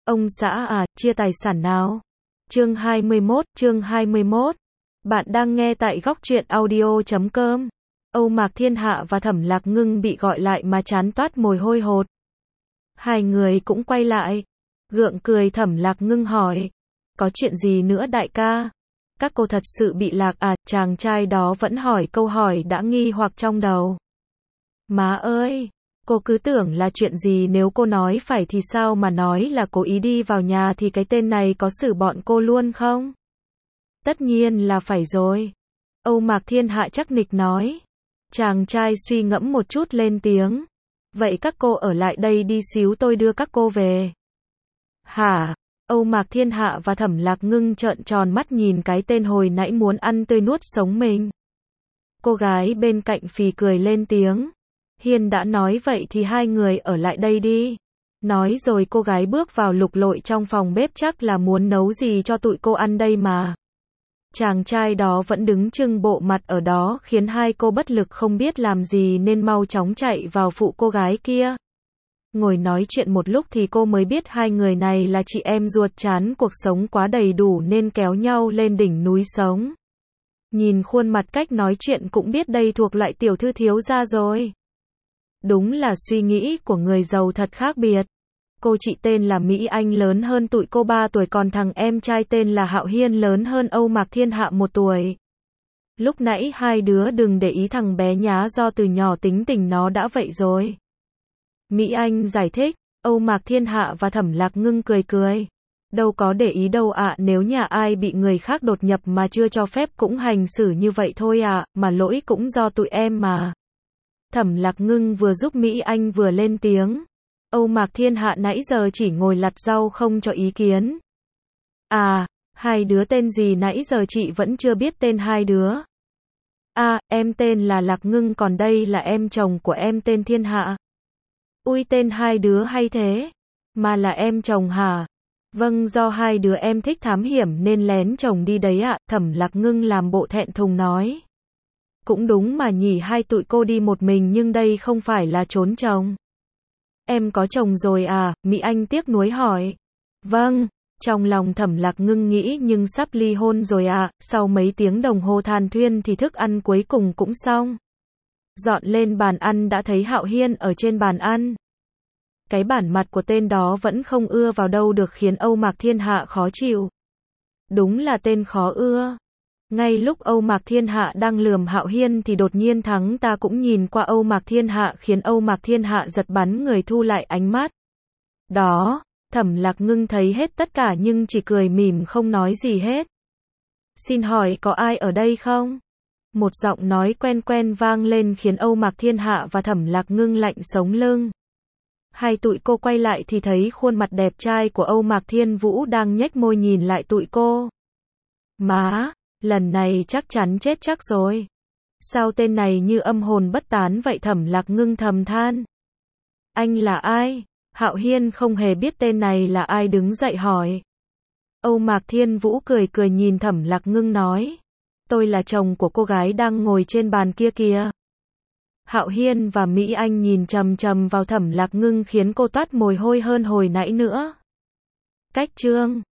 Ông xã à, chia tài sản nào? Chương 21. Bạn đang nghe tại góc truyện audio.com. Âu Mạc Thiên Hạ và Thẩm Lạc Ngưng bị gọi lại mà chán toát mồ hôi hột. Hai người cũng quay lại. Gượng cười Thẩm Lạc Ngưng hỏi. Có chuyện gì nữa đại ca? Các cô thật sự bị lạc à? Chàng trai đó vẫn hỏi câu hỏi đã nghi hoặc trong đầu. Má ơi! Cô cứ tưởng là chuyện gì, nếu cô nói phải thì sao mà nói là cố ý đi vào nhà thì cái tên này có xử bọn cô luôn không? Tất nhiên là phải rồi. Âu Mạc Thiên Hạ chắc nịch nói. Chàng trai suy ngẫm một chút lên tiếng. Vậy các cô ở lại đây đi xíu tôi đưa các cô về. Hả? Âu Mạc Thiên Hạ và Thẩm Lạc Ngưng trợn tròn mắt nhìn cái tên hồi nãy muốn ăn tươi nuốt sống mình. Cô gái bên cạnh phì cười lên tiếng. Hiên đã nói vậy thì hai người ở lại đây đi. Nói rồi cô gái bước vào lục lội trong phòng bếp, chắc là muốn nấu gì cho tụi cô ăn đây mà. Chàng trai đó vẫn đứng trưng bộ mặt ở đó khiến hai cô bất lực không biết làm gì nên mau chóng chạy vào phụ cô gái kia. Ngồi nói chuyện một lúc thì cô mới biết hai người này là chị em ruột, chán cuộc sống quá đầy đủ nên kéo nhau lên đỉnh núi sống. Nhìn khuôn mặt cách nói chuyện cũng biết đây thuộc loại tiểu thư thiếu gia rồi. Đúng là suy nghĩ của người giàu thật khác biệt. Cô chị tên là Mỹ Anh lớn hơn tụi cô 3 tuổi, còn thằng em trai tên là Hạo Hiên lớn hơn Âu Mạc Thiên Hạ 1 tuổi. Lúc nãy hai đứa đừng để ý thằng bé nhá, do từ nhỏ tính tình nó đã vậy rồi. Mỹ Anh giải thích. Âu Mạc Thiên Hạ và Thẩm Lạc Ngưng cười cười. Đâu có để ý đâu ạ, nếu nhà ai bị người khác đột nhập mà chưa cho phép cũng hành xử như vậy thôi ạ, mà lỗi cũng do tụi em mà. Thẩm Lạc Ngưng vừa giúp Mỹ Anh vừa lên tiếng. Âu Mạc Thiên Hạ nãy giờ chỉ ngồi lặt rau không cho ý kiến. À, hai đứa tên gì nãy giờ chị vẫn chưa biết tên hai đứa. À, em tên là Lạc Ngưng, còn đây là em chồng của em tên Thiên Hạ. Ui, tên hai đứa hay thế. Mà là em chồng hả? Vâng, do hai đứa em thích thám hiểm nên lén chồng đi đấy ạ. Thẩm Lạc Ngưng làm bộ thẹn thùng nói. Cũng đúng mà nhỉ, hai tụi cô đi một mình nhưng đây không phải là trốn chồng. Em có chồng rồi à? Mỹ Anh tiếc nuối hỏi. Vâng, trong lòng Thẩm Lạc Ngưng nghĩ nhưng sắp ly hôn rồi à. Sau mấy tiếng đồng hồ than thuyên thì thức ăn cuối cùng cũng xong. Dọn lên bàn ăn đã thấy Hạo Hiên ở trên bàn ăn. Cái bản mặt của tên đó vẫn không ưa vào đâu được khiến Âu Mạc Thiên Hạ khó chịu. Đúng là tên khó ưa. Ngay lúc Âu Mạc Thiên Hạ đang lườm Hạo Hiên thì đột nhiên thắng ta cũng nhìn qua Âu Mạc Thiên Hạ khiến Âu Mạc Thiên Hạ giật bắn người, thu lại ánh mắt. Đó, Thẩm Lạc Ngưng thấy hết tất cả nhưng chỉ cười mỉm không nói gì hết. Xin hỏi có ai ở đây không? Một giọng nói quen quen vang lên khiến Âu Mạc Thiên Hạ và Thẩm Lạc Ngưng lạnh sống lưng. Hai tụi cô quay lại thì thấy khuôn mặt đẹp trai của Âu Mạc Thiên Vũ đang nhếch môi nhìn lại tụi cô. Má! Lần này chắc chắn chết chắc rồi. Sao tên này như âm hồn bất tán vậy? Thẩm Lạc Ngưng thầm than. Anh là ai? Hạo Hiên không hề biết tên này là ai đứng dậy hỏi. Âu Mạc Thiên Vũ cười cười nhìn Thẩm Lạc Ngưng nói. Tôi là chồng của cô gái đang ngồi trên bàn kia kìa. Hạo Hiên và Mỹ Anh nhìn chằm chằm vào Thẩm Lạc Ngưng khiến cô toát mồ hôi hơn hồi nãy nữa. Cách chương